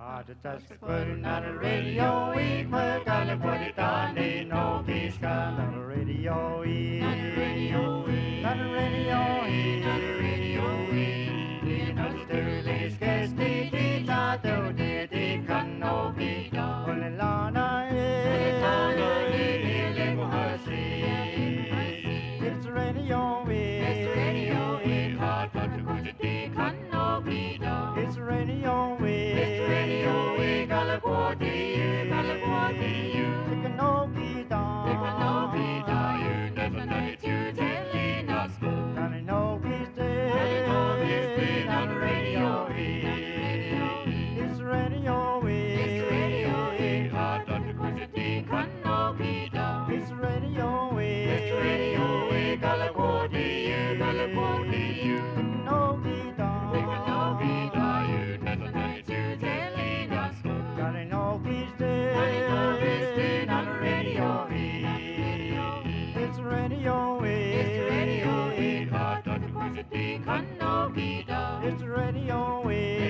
Just putting on the radio, we gotta put it on, ain't no peace, on the radio, on the radio, on the radio, on the radio, you know the Sterling's case, the tato, the canopi, on the lana, it's the radio, it's the radio, hot, but the canopi, it's the radio, California, take a no-be-da, you never know it, you telling us, Johnny no-be's dead, on the radio, it's the radio, hot on the quantity, can-no-be-da, it's the radio, California, take a no-be-da, you never know it, you telling us, Johnny no-be's dead, on the radio, it's the radio, hot on the quantity, can-no-be-da, it's the radio,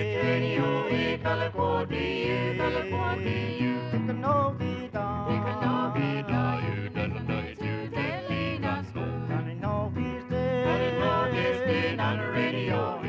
California, take a no-be-da, you never know it, you telling us, Johnny no-be's dead, on the radio.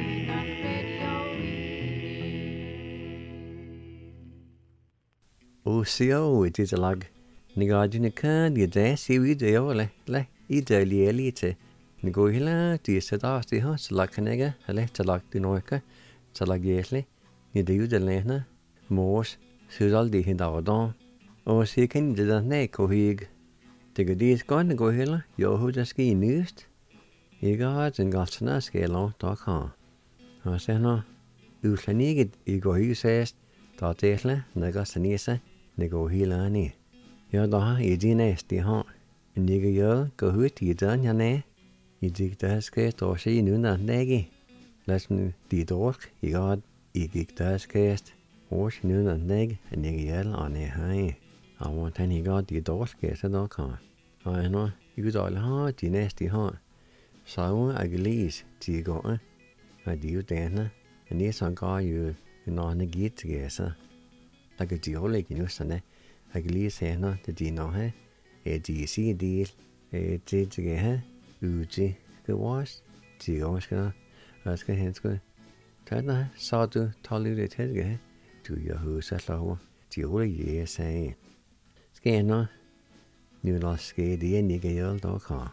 Osio it is a lag. Nigadina can you dare see we do le either lielite. Nigohila, the set off the house like a nigger, a letter like the noica, so like yesly, you do the lena, Morse, Suzal de Hindardon, or seeking the neck or hig. The goodies gone to go hilla, yo who the ski news. You guards and got to scale on talk on. I say no, you can eat you go you says, thought tesla, Nagasanisa. Nego hilani. Yo da I nest the haunt. And nigger yo go hoot you done ya ne. You dig the skate or she knew not neggy. Listen the dork, you got you gig the skate. Or she knew not neg and nigger yell on a high. I want any got the dork skate at all con. I know you got all hard the nasty haunt. So I glees to you go. I do then. And yes I got you know the gate together. Like a geology, you know, son. I believe say no, the dino, a DC deal, a jig, Uji, the wash, Geoska, Aska Henska. Tana saw to tolerate head, to your house at low, geology, say. Scanner, you lost skate the nigger dog car.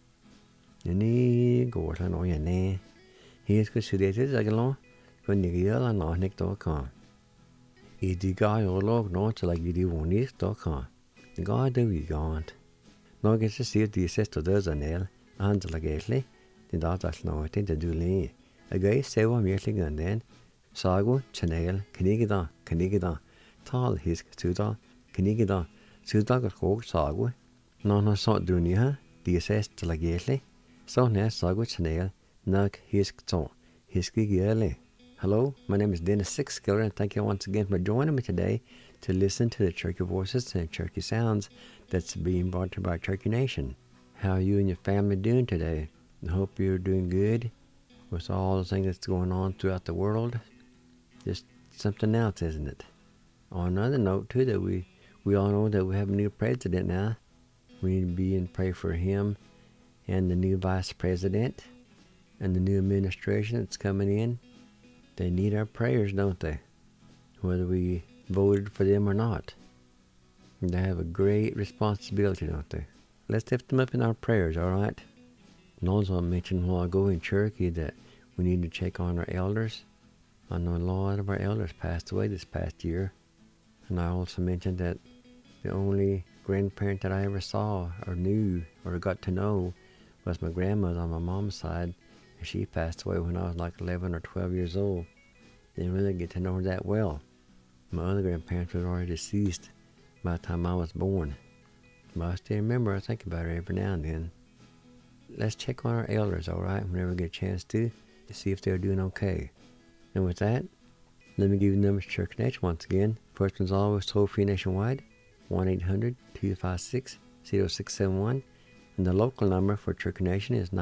Any go to know your name. Here's good sedated like a law, when nigger and not neck dog car. The guy or log not like you do one is dog the guy do we gaunt. No gets to see the sister does an L, and like Ashley, the daughter's no thing to do lay. A guy say one meeting and then Sago, Chanel, Canigida, tall his Suda, Canigida, Suda got hog Sago. No sort dunia, the assessed like Ashley. So now Sago Chanel, Nug his ton, his giggy. Hello, my name is Dennis Sixskiller, and thank you once again for joining me today to listen to the Cherokee Voices and Cherokee Sounds that's being brought to you by Cherokee Nation. How are you and your family doing today? I hope you're doing good with all the things that's going on throughout the world. Just something else, isn't it? On another note, too, that we all know that we have a new president now. We need to be in prayer for him and the new vice president and the new administration that's coming in. They need our prayers, don't they? Whether we voted for them or not. They have a great responsibility, don't they? Let's lift them up in our prayers, all right? And also I mentioned a while ago in Cherokee that we need to check on our elders. I know a lot of our elders passed away this past year. And I also mentioned that the only grandparent that I ever saw or knew or got to know was my grandmother on my mom's side. She passed away when I was like 11 or 12 years old. Didn't really get to know her that well. My other grandparents were already deceased by the time I was born. But I still remember, I think about her every now and then. Let's check on our elders, alright, whenever we get a chance to see if they're doing okay. And with that, let me give you the numbers to Cherokee Nation once again. First one's always toll-free nationwide, 1-800-256-0671. And the local number for Cherokee Nation is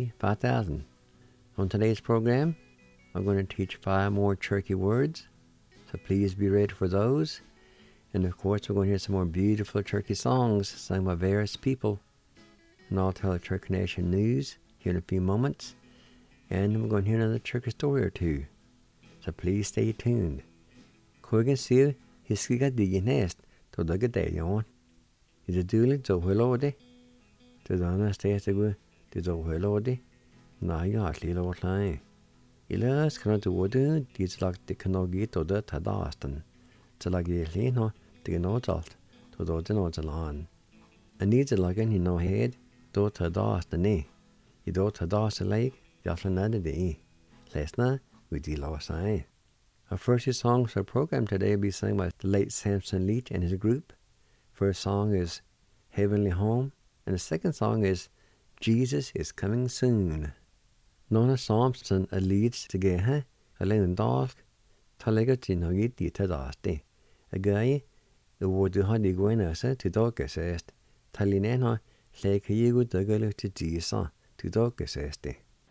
918-453-5000. On today's program, I'm going to teach 5 more Cherokee words So please be ready for those. And of course, we're going to hear some more beautiful Turkey songs sung by various people. And I'll tell the Turkey Nation news here in a few moments. And we're going to hear another Turkey story or two. So please stay tuned. Kugan sier hiskiga diginest to the gadayon. Is a duly to helode? To the honest taste of to the helode? Na yardly lord line. Ilas cannot do what these like the canogi to the Tadaston. To like the lino, the notalt, to the notalan. And needs a login in no head, do Tadaston. You do Tadaston lake, Yaslanada de. Lesna, with the lower sign. Our first song for our program today will be sung by the late Samson Leach and his group. First song is Heavenly Home, and the second song is Jesus is Coming Soon. Nona Samson leads to get a lane dark, Talagatin or get the Tadaste. A guy who would do honey going as to dog assessed. Talinena, like you would the girl to Jesus to dog assessed.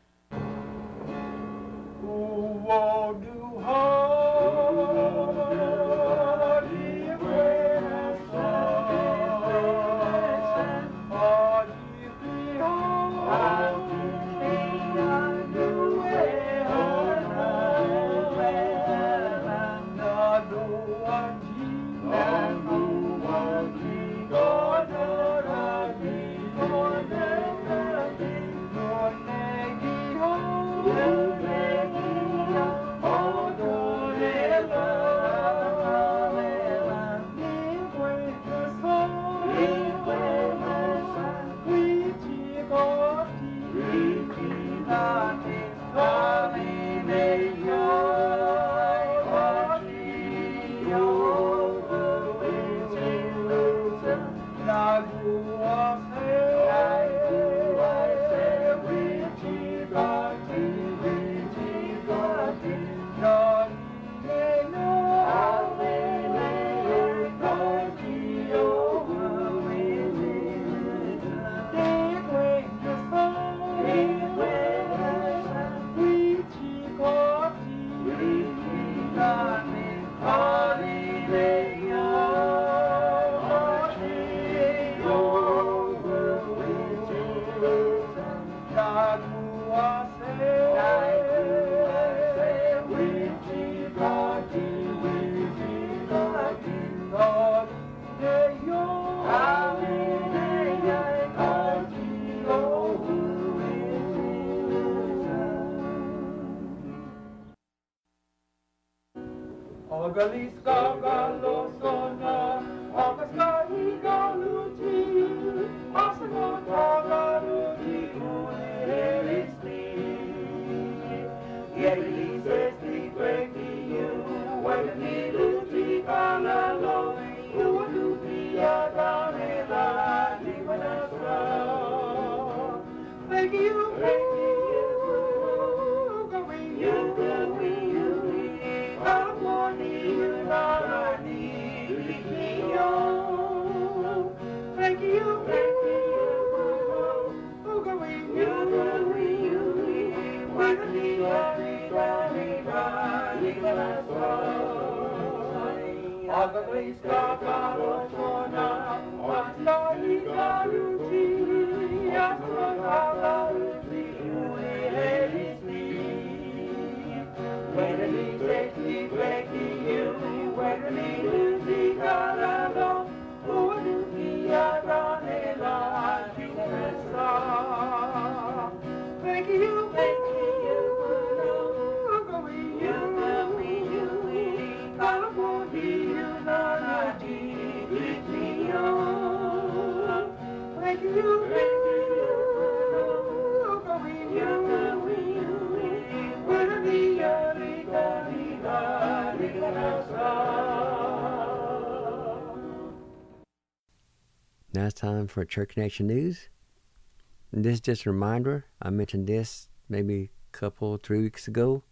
Now it's time for Church Nation News. And this is just a reminder. I mentioned this maybe a couple, 3 weeks ago.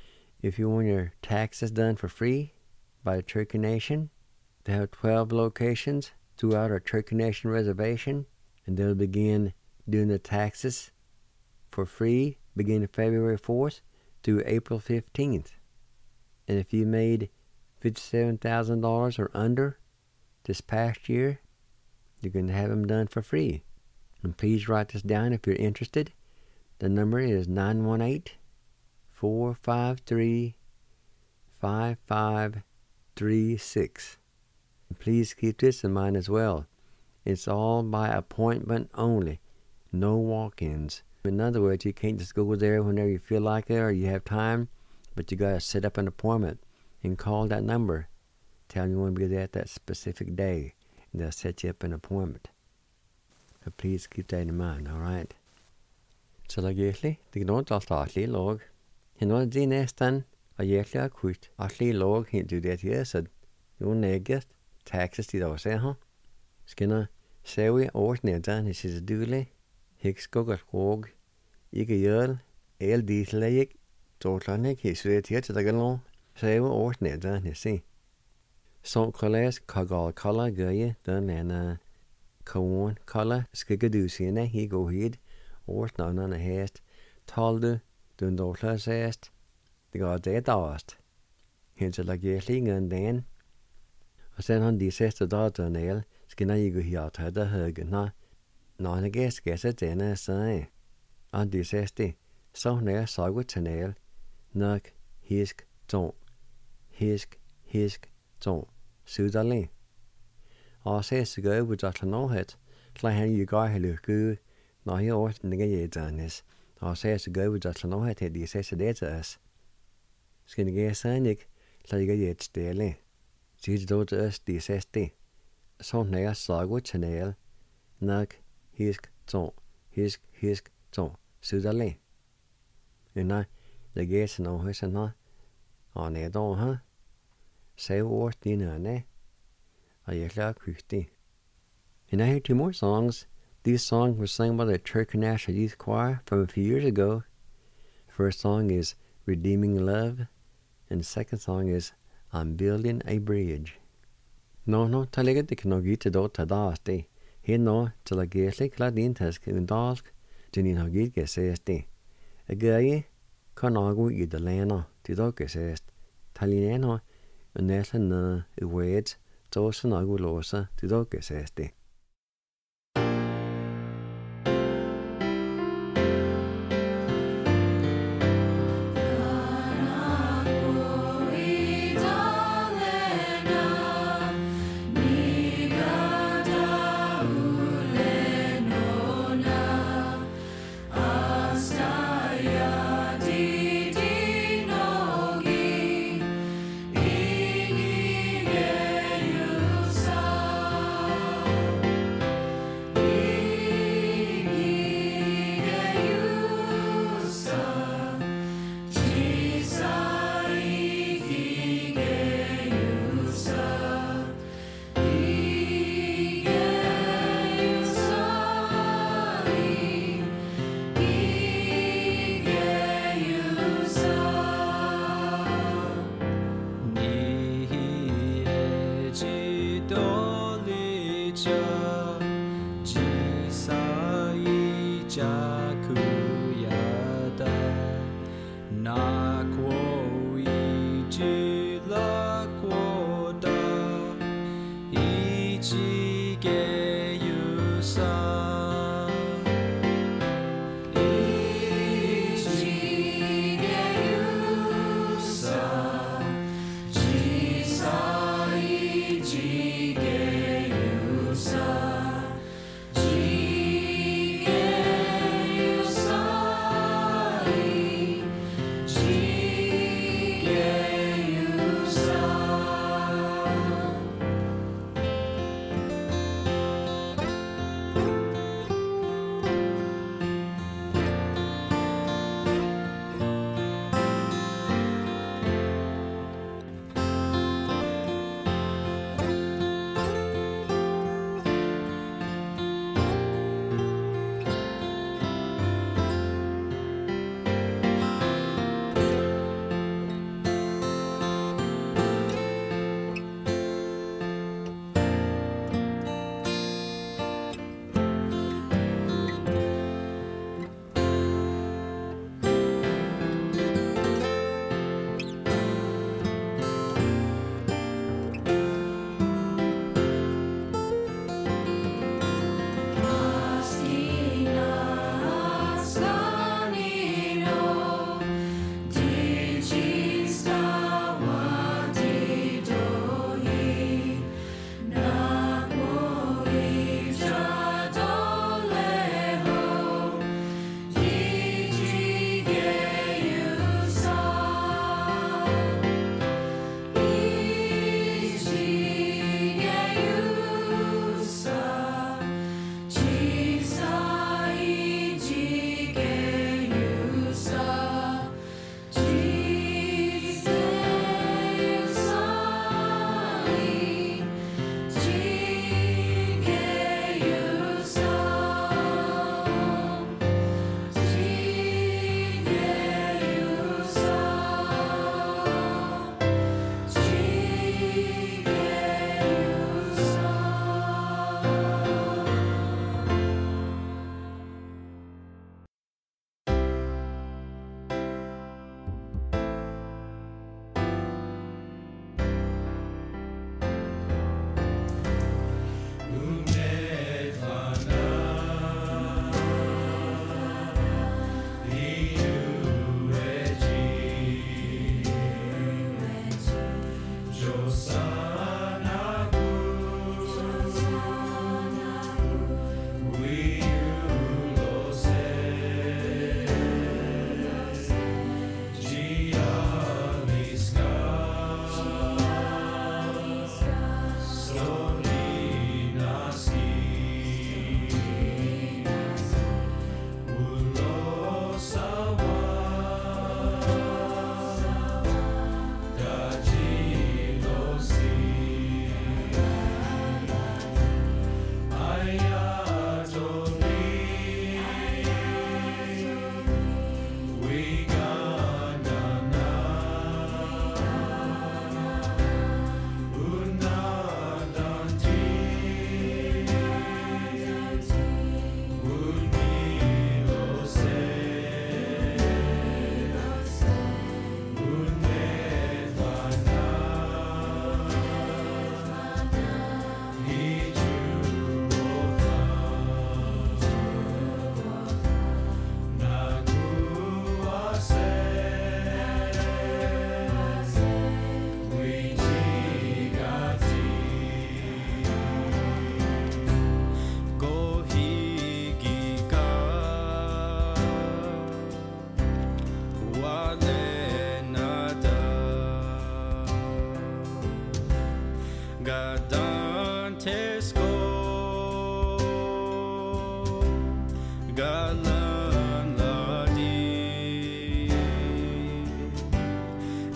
If you want your taxes done for free by the Cherokee Nation, they have 12 locations throughout our Cherokee Nation reservation, and they'll begin doing the taxes for free beginning February 4th through April 15th. And if you made $57,000 or under this past year, you can have them done for free. And please write this down if you're interested. The number is 918-453-5536. Please keep this in mind as well. It's all by appointment only. No walk-ins. In other words, you can't just go there whenever you feel like it or you have time, but you got to set up an appointment and call that number. Tell them you want to be there at that specific day, and they'll set you up an appointment. So please keep that in mind, all right? Så la egentlig, det går ikke alt atlig låg. Nå de nesten, og egentlig har kutt. Atlig låg, hint du det her, så jo neget, taxes de da se, ha? Skinner, ser vi års nedan, det er dulig. Hik skugger skog, ikke gjør, el dieseleg, tårtlanik, hissuet her til dagen, ser vi års nedan, det ser. Sånn kolles, kagal kalla gøye, den ene kawan kalla, skiggadusine, hi go hid, års navnene hest, taldu, den dårtlas hest, det går det dast. Hins la gjerslingen den, og sen han de seste datan el, skinna igu hiat hadde høgna, nage skese denne sai. Han de seste, så nær sagu tenel, nok hisk ton, hisk ton, sudali. Og ses gå ud at nå het, så han jo går hele gud, når jeg åt nige jedanes. Og ses gå ud at nå het, de ses det til os. Skal ikke sige ikke, så jeg jet stille. Sig det til os, de ses det. Så nær sagu tenel, nok hisk ton, sudali. Ina, det gæs nå højs han har, og nedår har. Say års dine ne. Og jeg klar kygtig. And I hear two more songs. These songs were sung by the Church National Youth Choir from a few years ago. The first song is Redeeming Love, and the second song is I'm Building a Bridge. No, talega det kan nok ikke da tadas det. Her nå, til at gæsle klart indtask en dalsk, til din har gitt gæsæs det. Jeg gør I, kan nagu I det lander, til da gæsæs. Talinæner, og næsten nede i words, så også nagu låser, til da gæsæs det.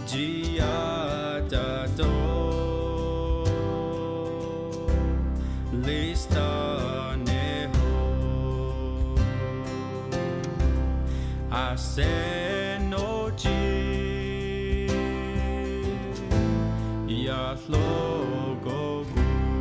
Giadato Listaneho Asenoji Yatlogogu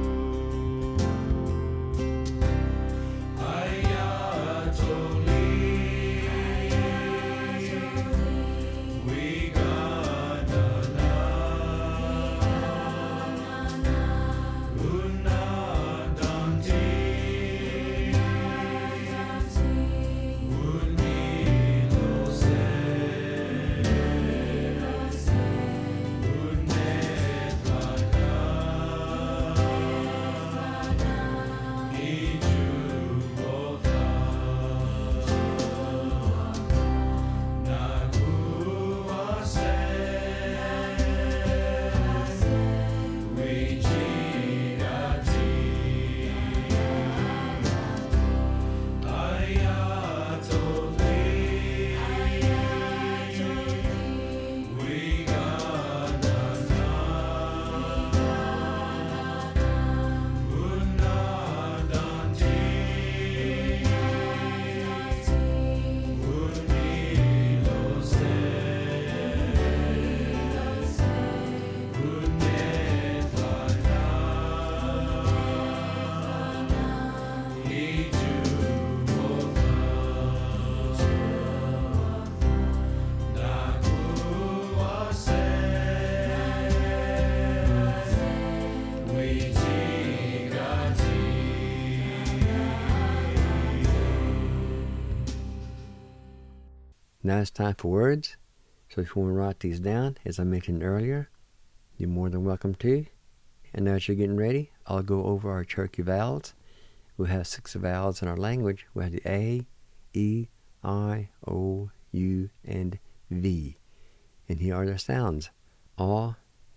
Now it's time for words. So if you want to write these down, as I mentioned earlier, you're more than welcome to. And as you're getting ready, I'll go over our Cherokee vowels. We have 6 vowels in our language. We have the A, E, I, O, U, and V. And here are their sounds. A,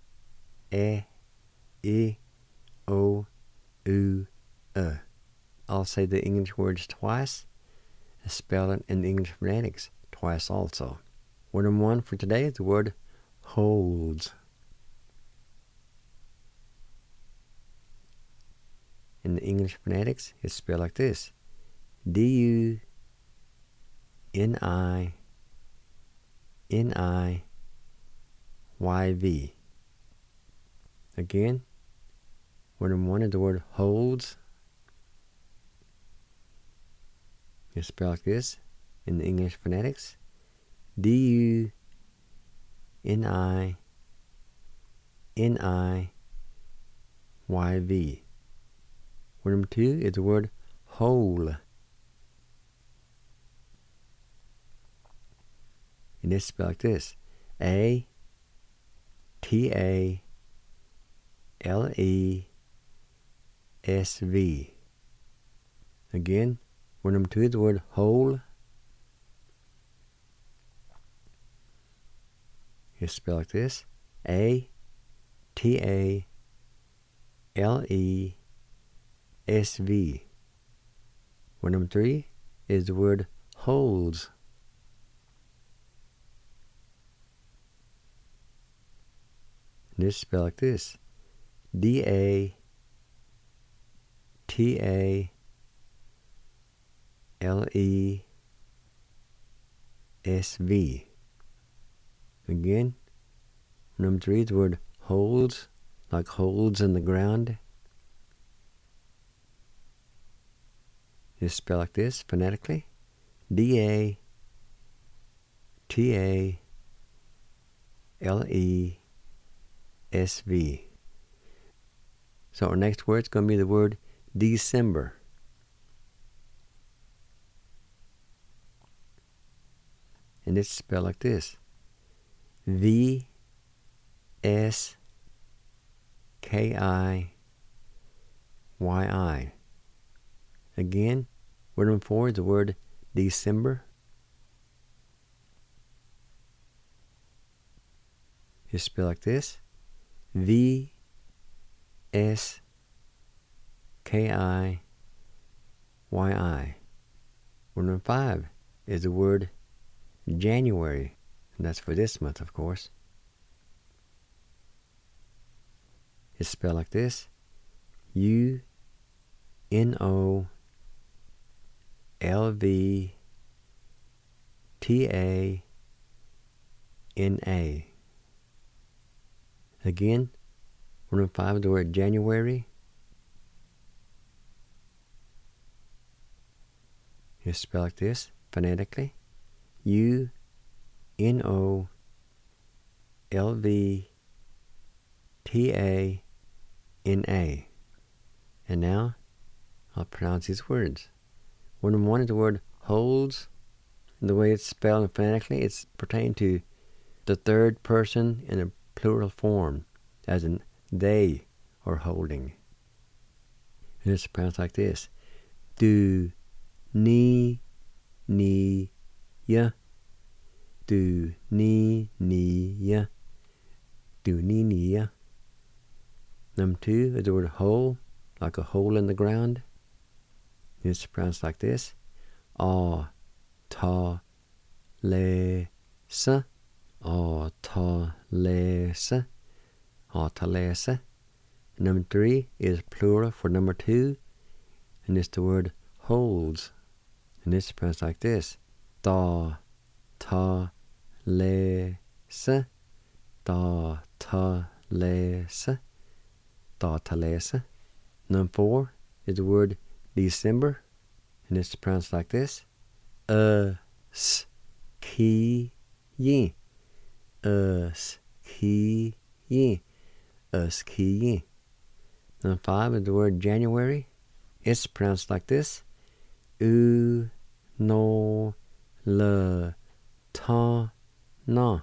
E, I, O, U, I'll say the English words twice and spell it in the English phonetics twice also. Word number 1 for today is the word holds. In the English phonetics, it's spelled like this. D-U-N-I-N-I-Y-V. Again, word number 1 is the word holds. It's spelled like this in the English phonetics. D-U-N-I-N-I-Y-V. Word number 2 is the word whole. And it's spelled like this. A-T-A-L-E-S-V. Again, word number 2 is the word whole. It's spelled like this. A-T-A-L-E-S-V. Word number 3 is the word holds. And it's spelled like this. D-A-T-A-L-E-S-V. Again, number 3 is the word holds, like holes in the ground. It's spelled like this phonetically. D-A-T-A-L-E-S-V. So our next word is going to be the word December. And it's spelled like this. V-S-K-I-Y-I. Again, word number 4 is the word December. It's spelled like this. V-S-K-I-Y-I. Word number 5 is the word January. And that's for this month, of course. It's spelled like this: UNOLVTANA. Again, 105 is the word January. It's spelled like this, phonetically: UNOLVTANA. And now, I'll pronounce these words. 101 is the word holds. And the way it's spelled phonetically, it's pertaining to the third person in a plural form, as in they are holding. And it's pronounced like this: do, ni, ya. Do, ni, ya. Do, ni, ya. Number 2 is the word hole, like a hole in the ground. It's pronounced like this: a, ta, le, sa. A, ta, le, sa. A, ta, le, sa. Number 3 is plural for number 2, and it's the word holds. And it's pronounced like this: da, ta, le, sa. Da, ta, le, sa. Da, ta, le, sa. Number 4 is the word December, and it's pronounced like this: s, ki, yi. Ski, ski. Number 5 is the word January. It's pronounced like this: no, le, ta, na.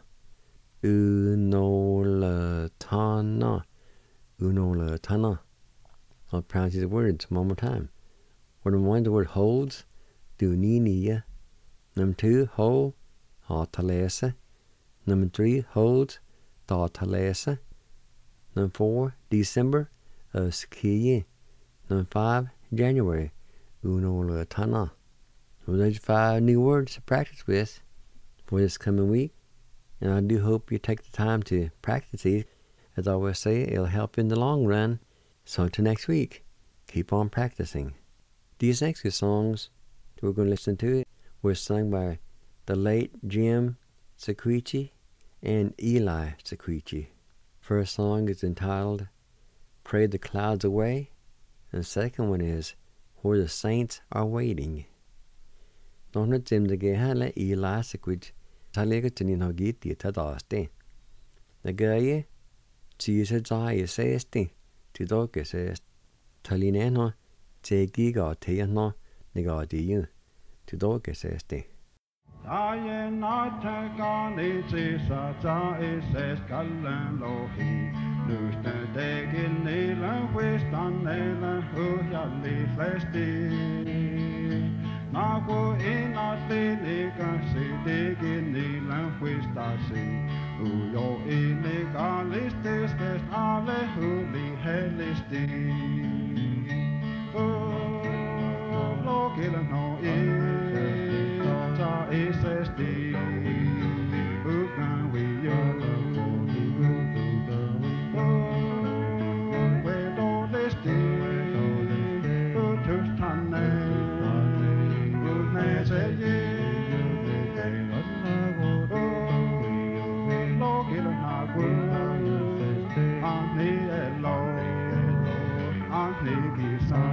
No, le, ta, na. No, le, ta, na. I'll pronounce these words one more time. Number 1 is the word holds, do, ni, ya. Number 2, hold, ha, ta, le, sa. Number 3, holds, da, ta, le, sa. Number 4, December, ski. Number 5, January, no, le, ta, na. Well, there's 5 new words to practice with for this coming week, and I do hope you take the time to practice these. As I always say, it'll help in the long run. So until next week, keep on practicing. These next 2 songs that we're going to listen to were sung by the late Jim Sequicci and Eli Sequicci. First song is entitled Pray the Clouds Away, and the second one is Where the Saints Are Waiting. Don't Jim the Gehale Eli Sequicci Talega Tinin Hogiti Tadaste. The guy Jesus I says to dog says Talineno Tegiga Tiano Negadi to dog says te. I am not a gun, it's a says Callan Lohi. Lose the dag in Nela, West on Nela, who shall leave Lesty. Now go in a Telica, see dig in Nela, West I see. Who yo in the Galis, this best alle who be hellisti. Oh, look at no SSD, who can we where all this day, who just turn who needs a look at our world, and the Lord, and the Son.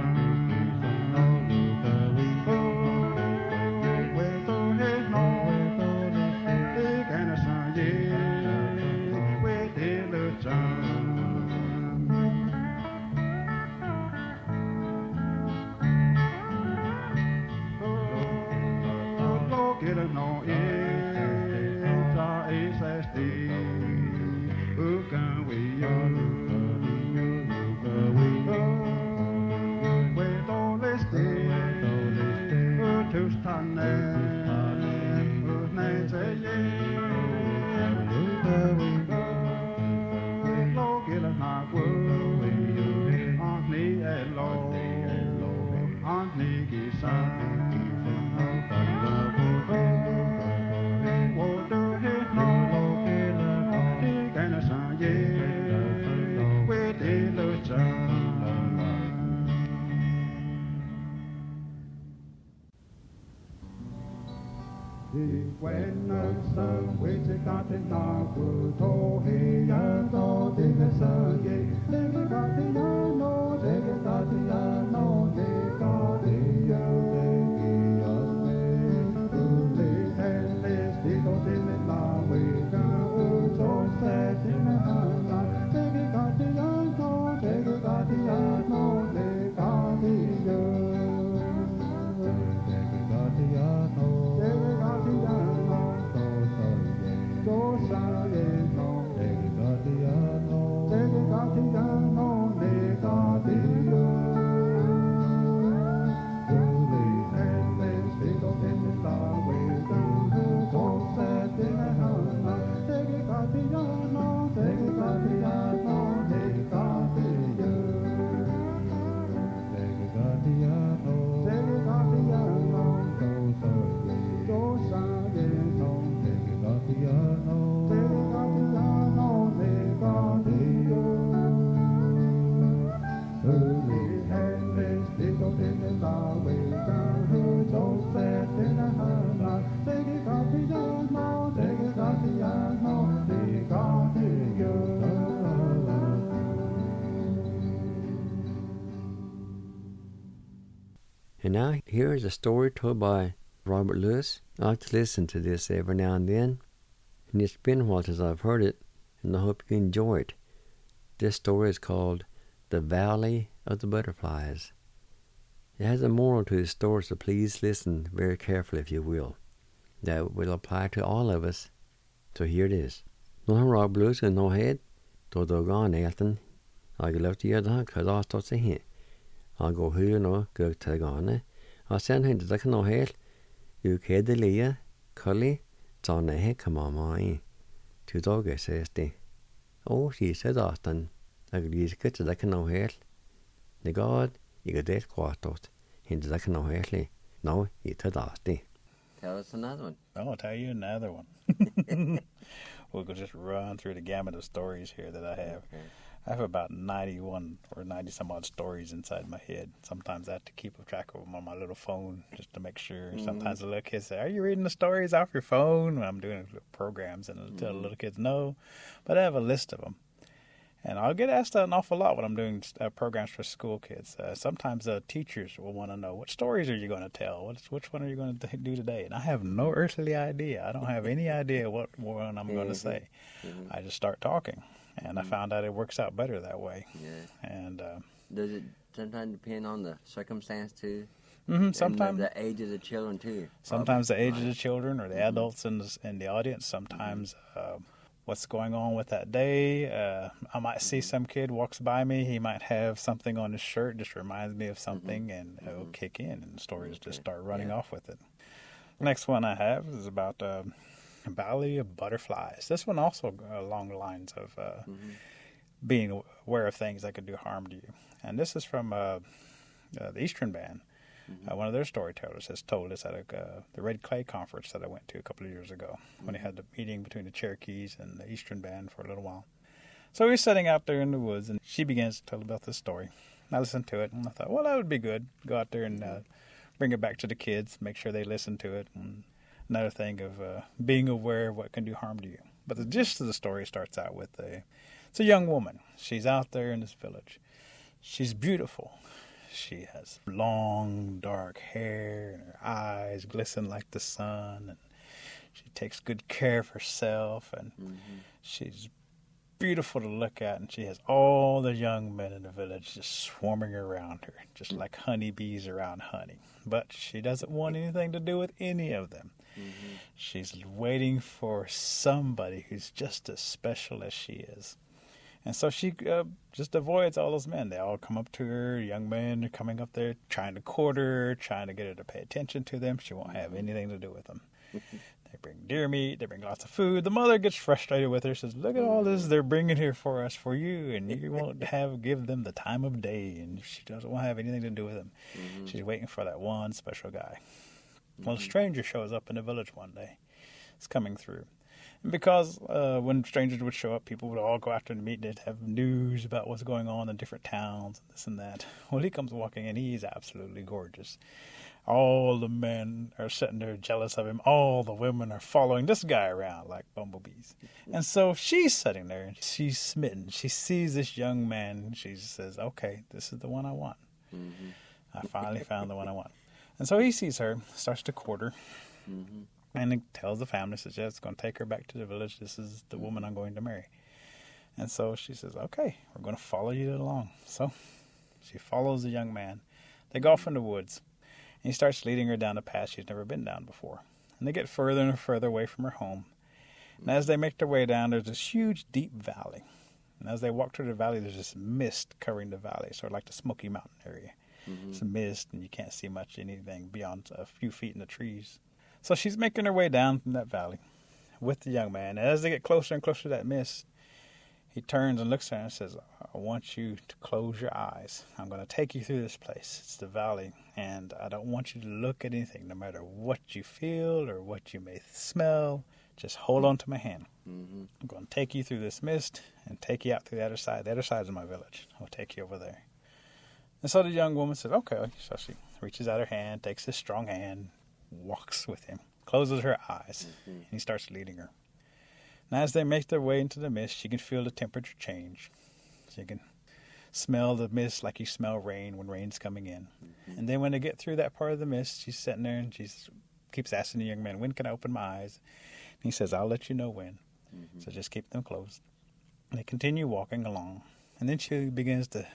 Where when the sun which is got in our food, oh, he and all the sun, they got the no, they got the no, they got the And now here is a story told by Robert Lewis. I like to listen to this every now and then, and it's been a while since I've heard it, and I hope you enjoy it. This story is called The Valley of the Butterflies. It has a moral to the story, so please listen very carefully if you will. That will apply to all of us. So here it is. Nå har Robert Lewis and no head, to doggone Elton. I love to hear that, because I start to hear. I'll go here no, go to Ghana. I'll send him to the no head. You kid the Leah, Cully, John a heck, come on, my. To dog, says they. Oh, she said Austin. I could use good to the no head. The God, you got that quartot. Into the no head. No, you told Austin. Tell us another one. I'll tell you another one. We'll just run through the gamut of stories here that I have. Okay. I have about 91 or 90 some odd stories inside my head. Sometimes I have to keep track of them on my little phone just to make sure. Mm-hmm. Sometimes the little kids say, "Are you reading the stories off your phone?" When I'm doing programs, and I'll tell the little kids no. But I have a list of them. And I'll get asked that an awful lot when I'm doing programs for school kids. Sometimes teachers will want to know, what stories are you going to tell? Which one are you going to do today? And I have no earthly idea. I don't have any idea what one I'm going to say. Mm-hmm. I just start talking. And I found out it works out better that way. Yeah. And does it sometimes depend on the circumstance too? Mm-hmm. Sometimes the age of the children too. Sometimes the age of the children or the adults in the audience. Sometimes what's going on with that day. I might see some kid walks by me. He might have something on his shirt, just reminds me of something, and it'll kick in, and the stories just start running off with it. Next one I have is about Valley of Butterflies. This one also along the lines of being aware of things that could do harm to you. And this is from the Eastern Band. One of their storytellers has told us at the Red Clay conference that I went to a couple of years ago when he had the meeting between the Cherokees and the Eastern Band for a little while. So we were sitting out there in the woods, and she begins to tell about this story. I listened to it, and I thought, well, that would be good. Go out there and bring it back to the kids, make sure they listen to it. And another thing of being aware of what can do harm to you. But the gist of the story starts out with it's a young woman. She's out there in this village. She's beautiful. She has long, dark hair, and her eyes glisten like the sun, and she takes good care of herself, and she's beautiful to look at, and she has all the young men in the village just swarming around her, just like honeybees around honey. But she doesn't want anything to do with any of them. She's waiting for somebody who's just as special as she is. And so she just avoids all those men. They all come up to her. Young men are coming up there trying to court her, trying to get her to pay attention to them. She won't have anything to do with them. They bring deer meat. They bring lots of food. The mother gets frustrated with her, says, "Look at all this they're bringing here for us, for you, and you won't give them the time of day." And she doesn't want to have anything to do with them. She's waiting for that one special guy. Well, a stranger shows up in the village one day. It's coming through. And because when strangers would show up, people would all go after the meet. They'd have news about what's going on in different towns, and this and that. Well, he comes walking in. He's absolutely gorgeous. All the men are sitting there jealous of him. All the women are following this guy around like bumblebees. And so she's sitting there and she's smitten. She sees this young man and she says, okay, this is the one I want. Mm-hmm. I finally found the one I want. And so he sees her, starts to court her, Mm-hmm. and he tells the family, says, yeah, it's going to take her back to the village. This is the woman I'm going to marry. And so she says, okay, we're going to follow you along. So she follows the young man. They go off in the woods. And he starts leading her down a path she's never been down before. And they get further and further away from her home. And as they make their way down, there's this huge, deep valley. And as they walk through the valley, there's this mist covering the valley, sort of like the Smoky Mountain area. Mm-hmm. It's a mist, and you can't see much anything beyond a few feet in the trees. So she's making her way down from that valley with the young man. And as they get closer and closer to that mist, he turns and looks at her and says, I want you to close your eyes. I'm going to take you through this place. It's the valley, and I don't want you to look at anything, no matter what you feel or what you may smell. Just hold on to my hand. Mm-hmm. I'm going to take you through this mist and take you out through the other side. The other side is my village. I'll take you over there. And so the young woman says, okay. So she reaches out her hand, takes his strong hand, walks with him, closes her eyes, and he starts leading her. And as they make their way into the mist, she can feel the temperature change. She can smell the mist like you smell rain when rain's coming in. Mm-hmm. And then when they get through that part of the mist, she's sitting there and she keeps asking the young man, when can I open my eyes? And he says, I'll let you know when. Mm-hmm. So just keep them closed. And they continue walking along. And then she begins to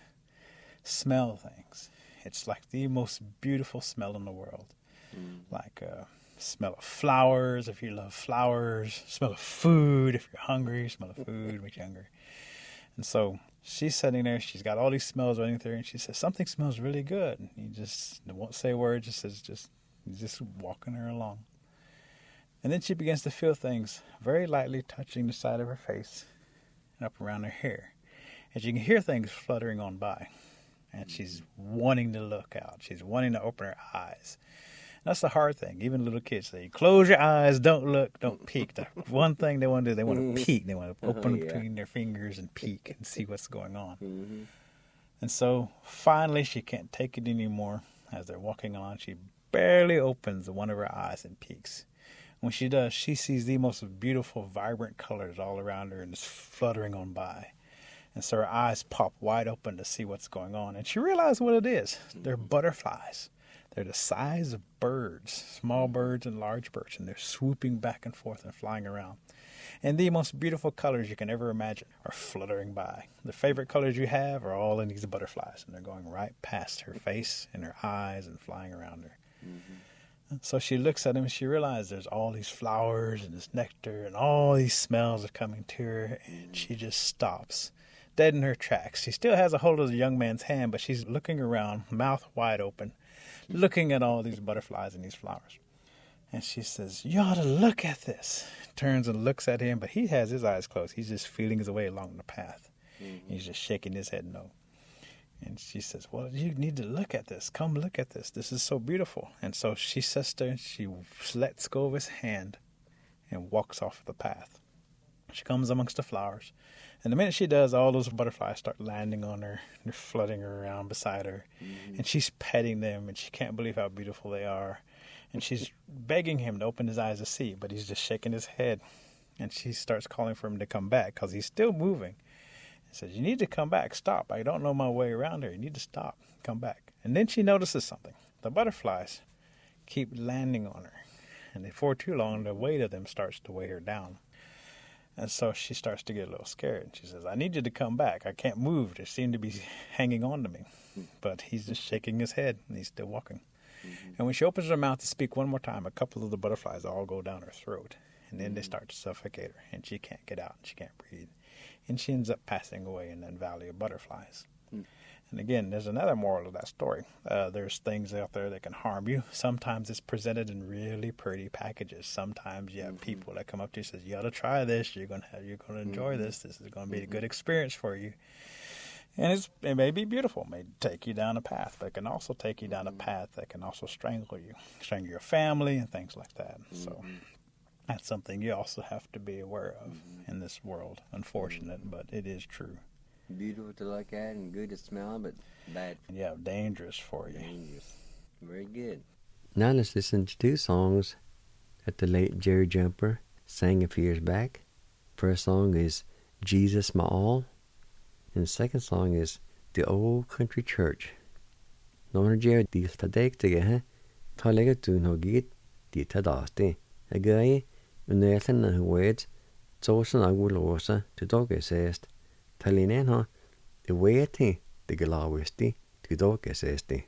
smell things. It's like the most beautiful smell in the world. Mm-hmm. Like smell of flowers, if you love flowers. Smell of food, if you're hungry. Smell of food, makes you hungry. And so she's sitting there. She's got all these smells running through, and she says, something smells really good. And he just won't say a word, he's just walking her along. And then she begins to feel things very lightly touching the side of her face and up around her hair. And she can hear things fluttering on by. And she's wanting to look out. She's wanting to open her eyes. That's the hard thing. Even little kids say, close your eyes, don't look, don't peek. The one thing they want to do, they want to peek. They want to open between their fingers and peek and see what's going on. Mm-hmm. And so finally she can't take it anymore. As they're walking along, she barely opens one of her eyes and peeks. When she does, she sees the most beautiful, vibrant colors all around her and it's fluttering on by. And so her eyes pop wide open to see what's going on. And she realizes what it is. They're butterflies. They're the size of birds, small birds and large birds, and they're swooping back and forth and flying around. And the most beautiful colors you can ever imagine are fluttering by. The favorite colors you have are all in these butterflies, and they're going right past her face and her eyes and flying around her. Mm-hmm. So she looks at him and she realizes there's all these flowers and this nectar and all these smells are coming to her, and she just stops, dead in her tracks. She still has a hold of the young man's hand, but she's looking around, mouth wide open, looking at all these butterflies and these flowers. And she says, you ought to look at this. Turns and looks at him, but he has his eyes closed. He's just feeling his way along the path. Mm-hmm. He's just shaking his head no. And she says, well, you need to look at this. Come look at this. This is so beautiful. And so she sits there and she lets go of his hand and walks off the path. She comes amongst the flowers. And the minute she does, all those butterflies start landing on her. They're flooding her around beside her. Mm-hmm. And she's petting them, and she can't believe how beautiful they are. And she's begging him to open his eyes to see, but he's just shaking his head. And she starts calling for him to come back because he's still moving. He says, you need to come back. Stop. I don't know my way around here. You need to stop. Come back. And then she notices something. The butterflies keep landing on her. And before too long, the weight of them starts to weigh her down. And so she starts to get a little scared. She says, I need you to come back. I can't move. They seem to be hanging on to me. But he's just shaking his head, and he's still walking. Mm-hmm. And when she opens her mouth to speak one more time, a couple of the butterflies all go down her throat. And then they start to suffocate her, and she can't get out, and she can't breathe. And she ends up passing away in that valley of butterflies. Mm. And again, there's another moral of that story. There's things out there that can harm you. Sometimes it's presented in really pretty packages. Sometimes you have people that come up to you and says, you ought to try this. You're going to enjoy this. This is going to be a good experience for you. And it may be beautiful. It may take you down a path, but it can also take you down a path that can also strangle you, strangle your family and things like that. So that's something you also have to be aware of in this world. Unfortunate, but it is true. Beautiful to look at and good to smell, but bad. Yeah, dangerous for you. Dangerous. Very good. Now let's listen to two songs that the late Jerry Jumper sang a few years back. First song is Jesus My All, and the second song is The Old Country Church. Når Jerry di stadektige talega tun hogit di tadaste agai unelten na huet zosen agulosa to dogesest talinen ha the weti the galawisti to dogesesti.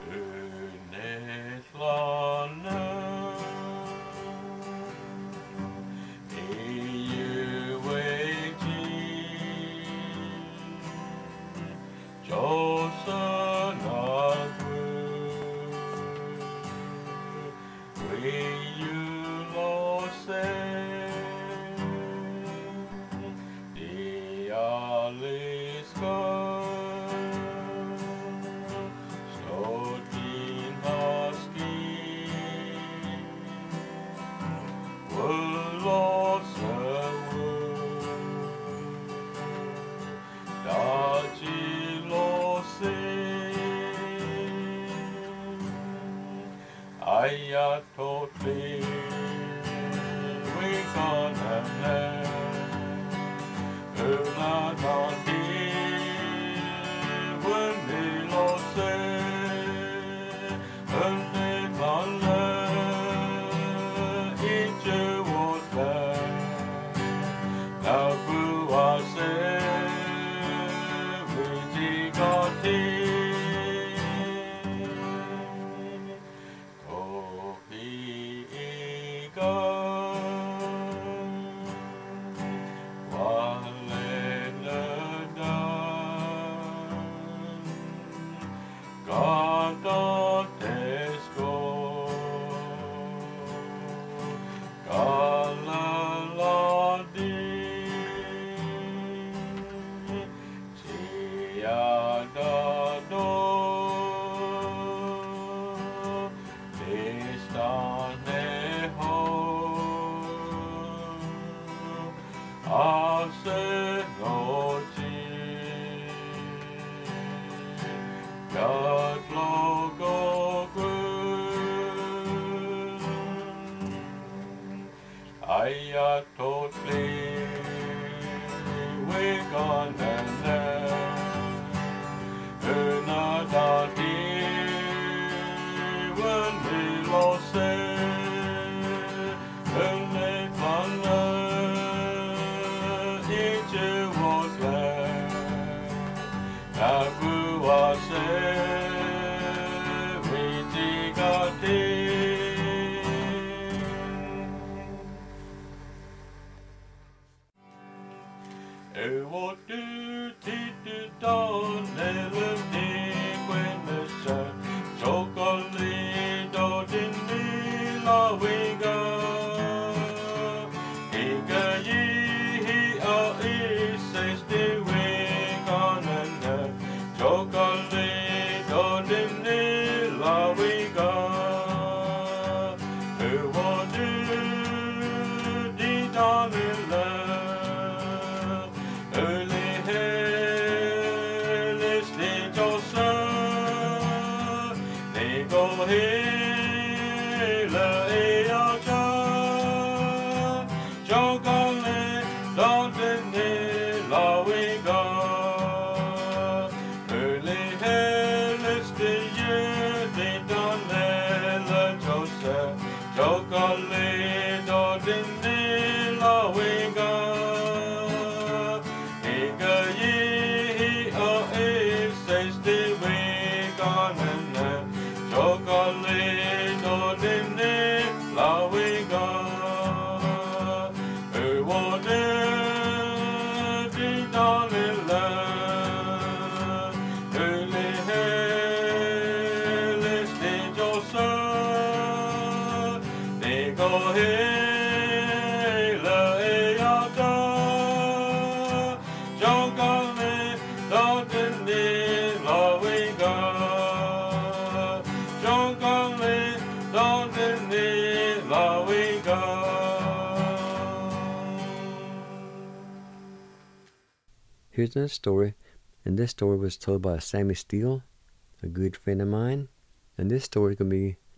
Here's another story, and this story was told by Sammy Steele, a good friend of mine, and this story can be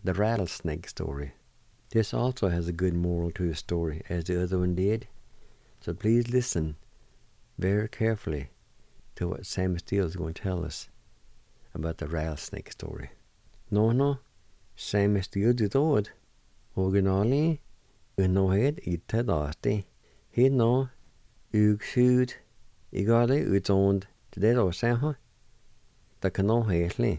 the rattlesnake story. This also has a good moral to the story, as the other one did. So please listen very carefully to what Sam Steele is going to tell us about the rattlesnake story. No, Sam Steele did all. Originally, unohed ita dasti. He no, ugsud, igale utond, det då säger det kan nog hesli.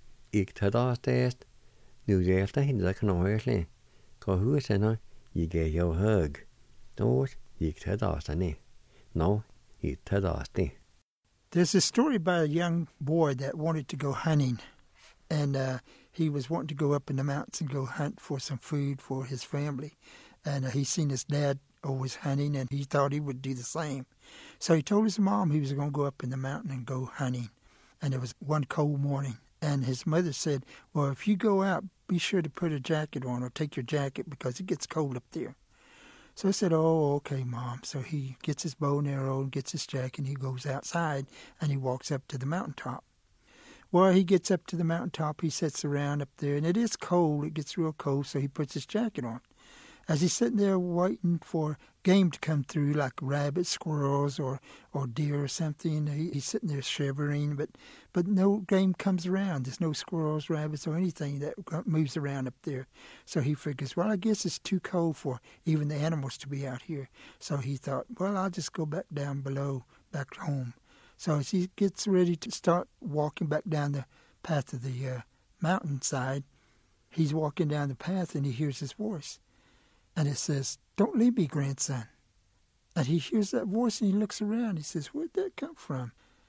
Ita dastest, nu hjälta hinda kan nog hesli. Gå husen gick jag hög. Då gick det dastani. No, ita dasti. There's a story about a young boy that wanted to go hunting, and he was wanting to go up in the mountains and go hunt for some food for his family. And he seen his dad always hunting, and he thought he would do the same. So he told his mom he was going to go up in the mountain and go hunting. And it was one cold morning, and his mother said, well, if you go out, be sure to put a jacket on or take your jacket because it gets cold up there. So I said, oh, okay, Mom. So he gets his bow and arrow and gets his jacket, and he goes outside, and he walks up to the mountaintop. Well, he gets up to the mountaintop, he sits around up there, and it is cold. It gets real cold, so he puts his jacket on. As he's sitting there waiting for game to come through, like rabbits, squirrels, or deer or something, he's sitting there shivering, but no game comes around. There's no squirrels, rabbits, or anything that moves around up there. So he figures, well, I guess it's too cold for even the animals to be out here. So he thought, well, I'll just go back down below, back home. So as he gets ready to start walking back down the path of the mountainside, he's walking down the path and he hears his voice. And it says, don't leave me, grandson. And he hears that voice and he looks around. He says, where'd that come from?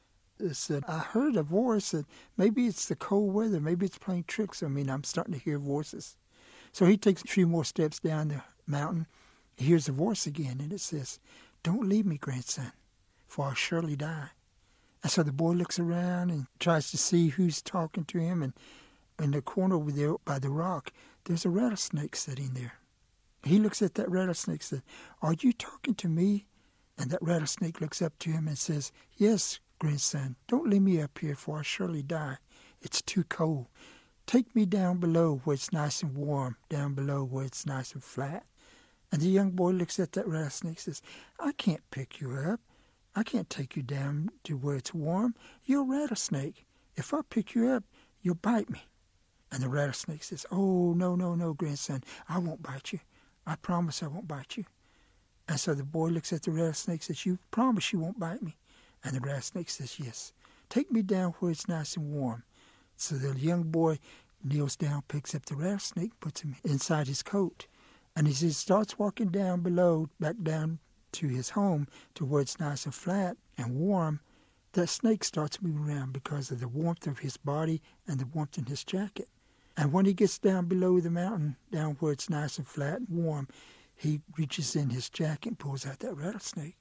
It said, I heard a voice that maybe it's the cold weather. Maybe it's playing tricks on me, and I'm starting to hear voices. So he takes a few more steps down the mountain. He hears the voice again, and it says, don't leave me, grandson, for I'll surely die. And so the boy looks around and tries to see who's talking to him. And in the corner over there by the rock, there's a rattlesnake sitting there. He looks at that rattlesnake and says, are you talking to me? And that rattlesnake looks up to him and says, yes, grandson, don't leave me up here, for I'll surely die. It's too cold. Take me down below where it's nice and warm, down below where it's nice and flat. And the young boy looks at that rattlesnake and says, I can't pick you up. I can't take you down to where it's warm. You're a rattlesnake. If I pick you up, you'll bite me. And the rattlesnake says, oh, no, grandson, I won't bite you. I promise I won't bite you. And so the boy looks at the rattlesnake and says, you promise you won't bite me? And the rattlesnake says, yes. Take me down where it's nice and warm. So the young boy kneels down, picks up the rattlesnake, puts him inside his coat. And as he starts walking down below, back down to his home, to where it's nice and flat and warm, that snake starts moving around because of the warmth of his body and the warmth in his jacket. And when he gets down below the mountain, down where it's nice and flat and warm, he reaches in his jacket and pulls out that rattlesnake.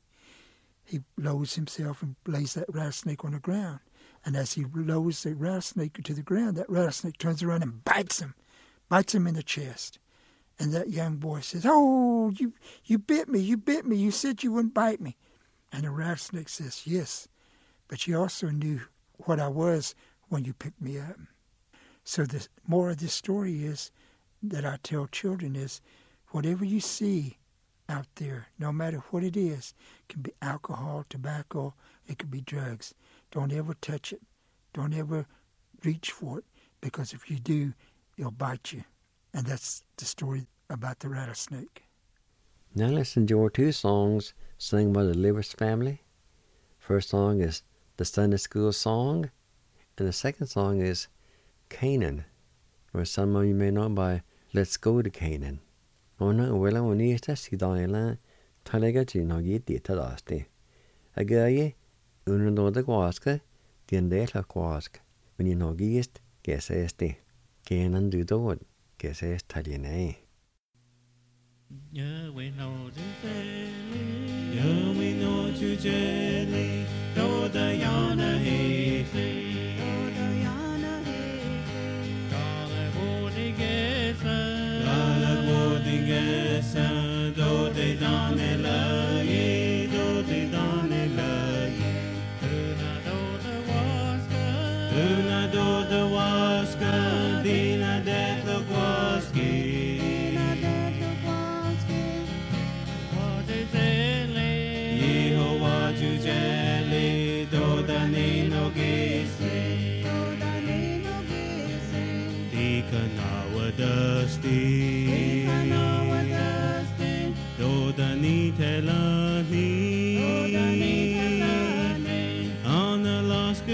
He lowers himself and lays that rattlesnake on the ground. And as he lowers the rattlesnake to the ground, that rattlesnake turns around and bites him in the chest. And that young boy says, oh, you bit me, you said you wouldn't bite me. And the rattlesnake says, yes, but you also knew what I was when you picked me up. So the more of this story is that I tell children is, whatever you see out there, no matter what it is, it can be alcohol, tobacco, it could be drugs. Don't ever touch it. Don't ever reach for it, because if you do, it'll bite you. And that's the story about the rattlesnake. Now let's enjoy two songs sung by the Livers family. First song is the Sunday School Song, and the second song is Canaan, or some of you may know by Let's Go to Canaan. Ona wela onista sidana talega chinogi ditadasti. Agaye ununoda kwaska tiendela kwaska. When you know gist, guess este. Canaan do the wood, guess est taliene. Yahweh knows Yahweh knows you jelly, no Diana Haley. Do de dane la ye, do de dane la ye. Una do de waska, dina det la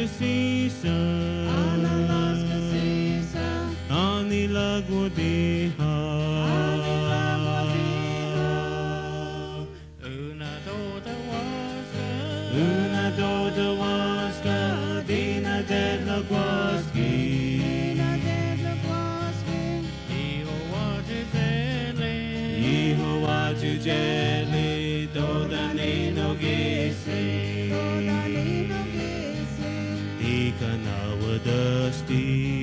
sisa ani lagwadiha una dota waska dina dead lagwaski Yehovah Jujeli Dodani no Gisi Dikanawa Dusty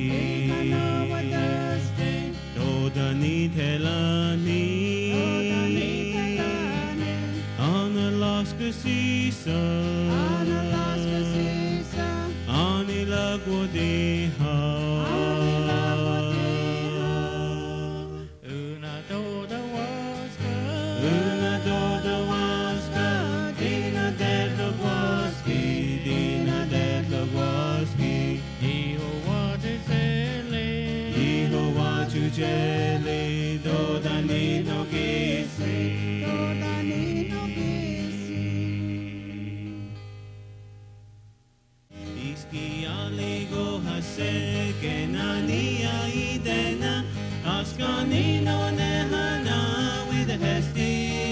Dodani Telani Analaska Sisa Anilagwadiha Jeli Dodani no Gisi Iski aligo hase Kenani aidena Askani no nehana with a hesti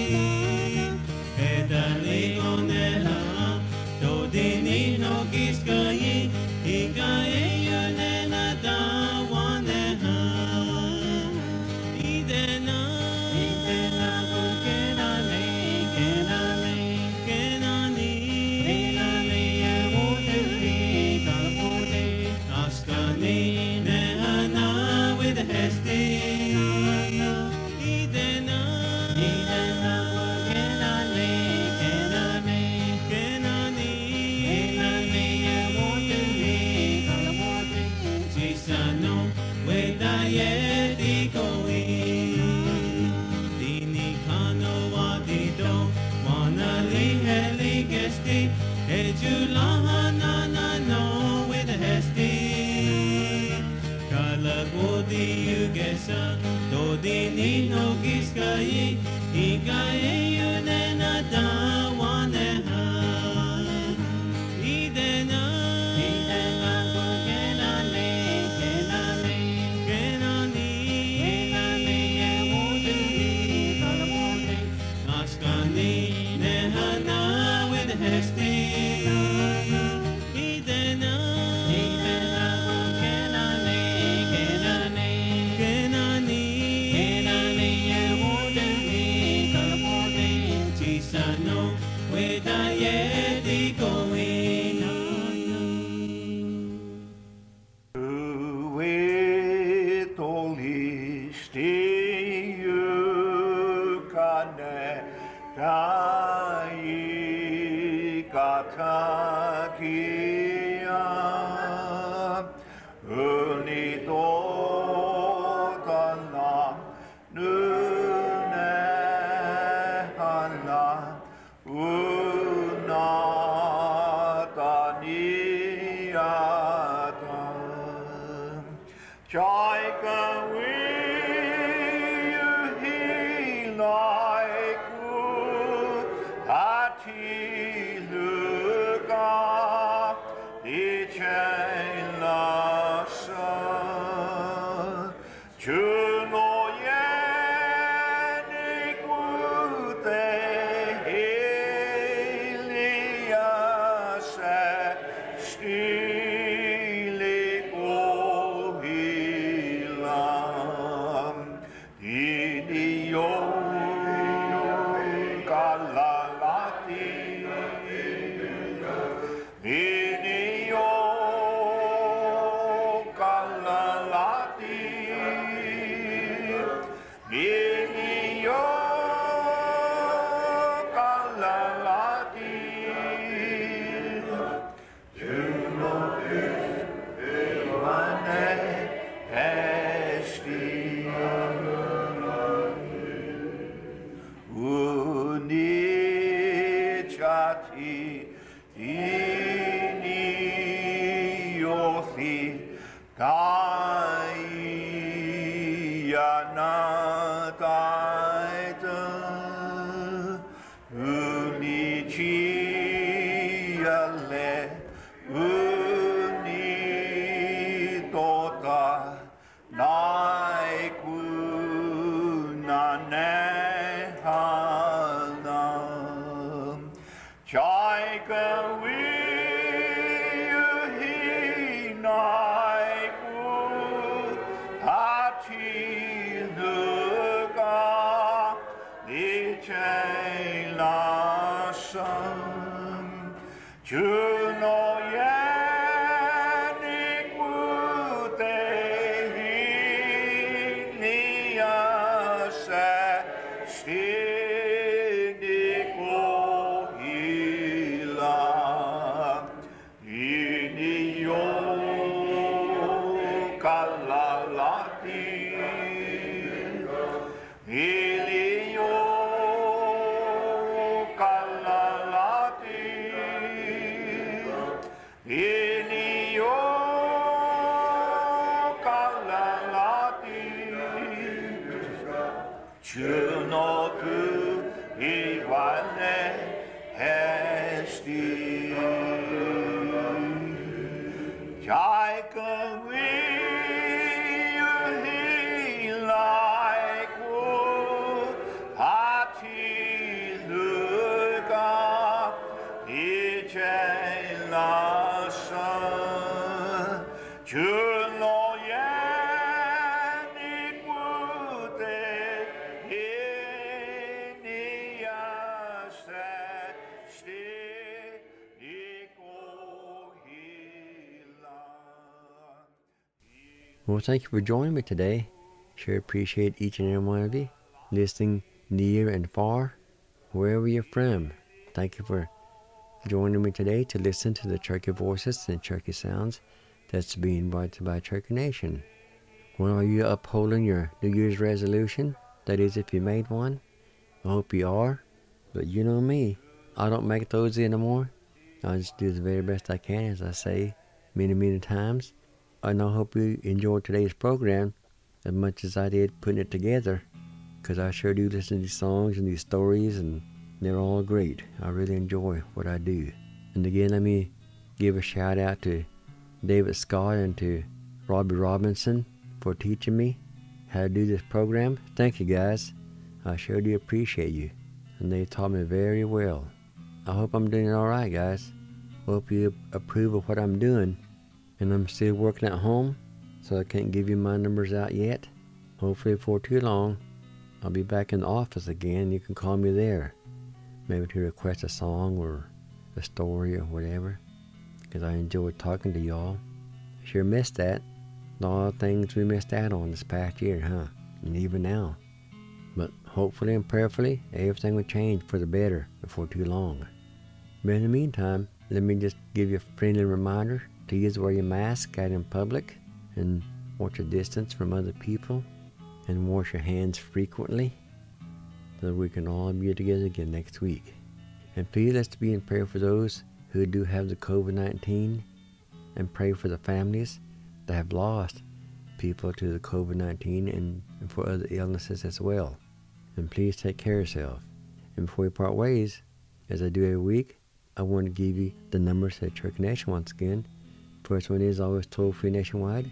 Edali oneha Dodini no giskayi Ikaye yunena da waneha Dodini no giskayi Ikaye yunena da waneha Idena Kenani Askani nehana with hesti Ule Well, thank you for joining me today. Sure appreciate each and every one of you listening near and far, wherever you're from. Thank you for joining me today to listen to the Cherokee voices and Cherokee sounds that's being brought to by Cherokee Nation. Well, are you upholding your New Year's resolution? That is, if you made one. I hope you are. But you know me, I don't make those anymore. I just do the very best I can, as I say many, many times. And I hope you enjoyed today's program as much as I did putting it together, because I sure do listen to these songs and these stories, and they're all great. I really enjoy what I do. And again, let me give a shout out to David Scott and to Robbie Robinson for teaching me how to do this program. Thank you, guys. I sure do appreciate you. And they taught me very well. I hope I'm doing all right, guys. Hope you approve of what I'm doing. And I'm still working at home, so I can't give you my numbers out yet. Hopefully before too long, I'll be back in the office again. You can call me there. Maybe to request a song or a story or whatever. Because I enjoyed talking to y'all. Sure missed that. A lot of things we missed out on this past year, huh? And even now. But hopefully and prayerfully, everything will change for the better before too long. But in the meantime, let me just give you a friendly reminder to use wear your mask out in public, and watch your distance from other people, and wash your hands frequently, so that we can all be together again next week. And please let's be in prayer for those who do have the COVID-19, and pray for the families that have lost people to the COVID-19 and for other illnesses as well. And please take care of yourself. And before we part ways, as I do every week, I want to give you the numbers at Cherokee Nation once again. First one is always toll-free nationwide,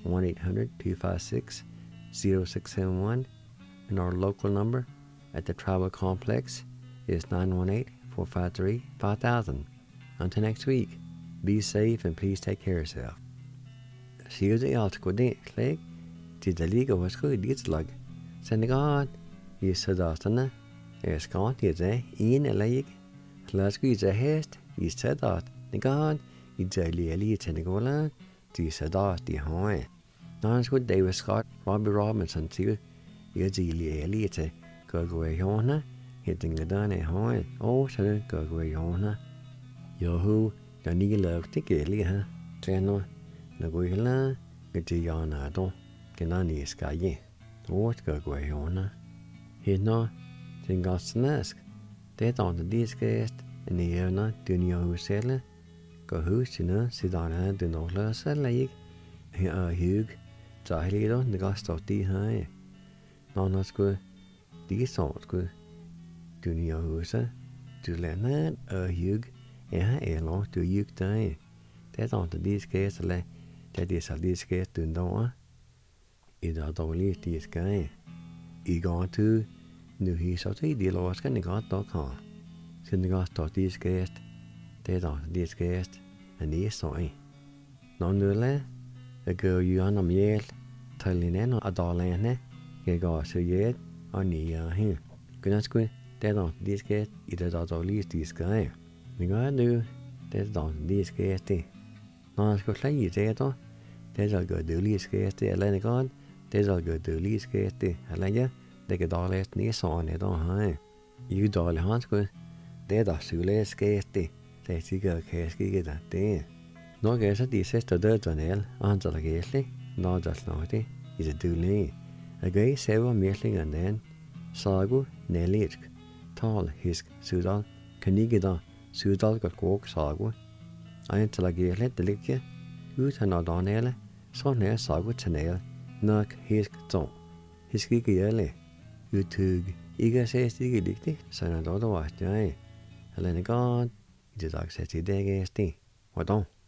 1-800-256-0671. And our local number at the Tribal Complex is 918-453-5000. Until next week, be safe and please take care of yourself. See you the article day, Clegg. Did the league of us go get slug? Send God, you said Astana, as can't you say, in a leg. Last week's a haste, you said that. The God, it's a lily Senegola, you said that the high. Non's good David Scott, Robbie Robinson, too. You're the lily, it's a go away hona, hitting the done a high. Oh, so go away hona. Yo who, the knee love to get huh? Channel, the Guilla, get the Yanado, Ganani Sky. Oh, go away hona. He no, then got snask. They on the discast, and the air not doing your settler. Go who's you know, sit on her, do no less a leg. Hugh, Charlie, the ghost of the high. No, not good. These songs good. Do your house, do let that, Hugh, and her long to you die. That's on the discast, that is a discast to know. It's a dolly this guy. He gone to. Nu he så till det lås kan det gott dock ha. Sen det gott att det skast. Det då det skast. En det så i. Någon nulle. Det går ju an om hjäl. Tallinen och adalene. Det går så hjäl. Och ni är här. Kunna skulle det då det skast. I det då list det ska. Det går du. det er da lige skæste. Når han skal slæge i det da, det er da lige skæste, eller en gang, det er da lige skæste, eller ja, det kan da læse ned sådan i dag, hej. I uddalig han skulle, det er da sule skæste, det er sikkert kanskje ikke da det. Når jeg så de sidste døderne, og han tager gæslig, når der slår det, i det dølige. Jeg gør i sæver mærklinger næren, sagu, nælirsk, tal, hisk, sydal, kan ikke da, sydal godt gåk sagu. Og han tager gæslig, det ligger, ud han og danele, så nær sagu til næl, nok hisk tog. Hisk ikke jælle, udtøg, ikke sæst ikke ligtigt, så han er da var jeg. Eller en gang, i det dag sæt i dag gæst det. Hvordan?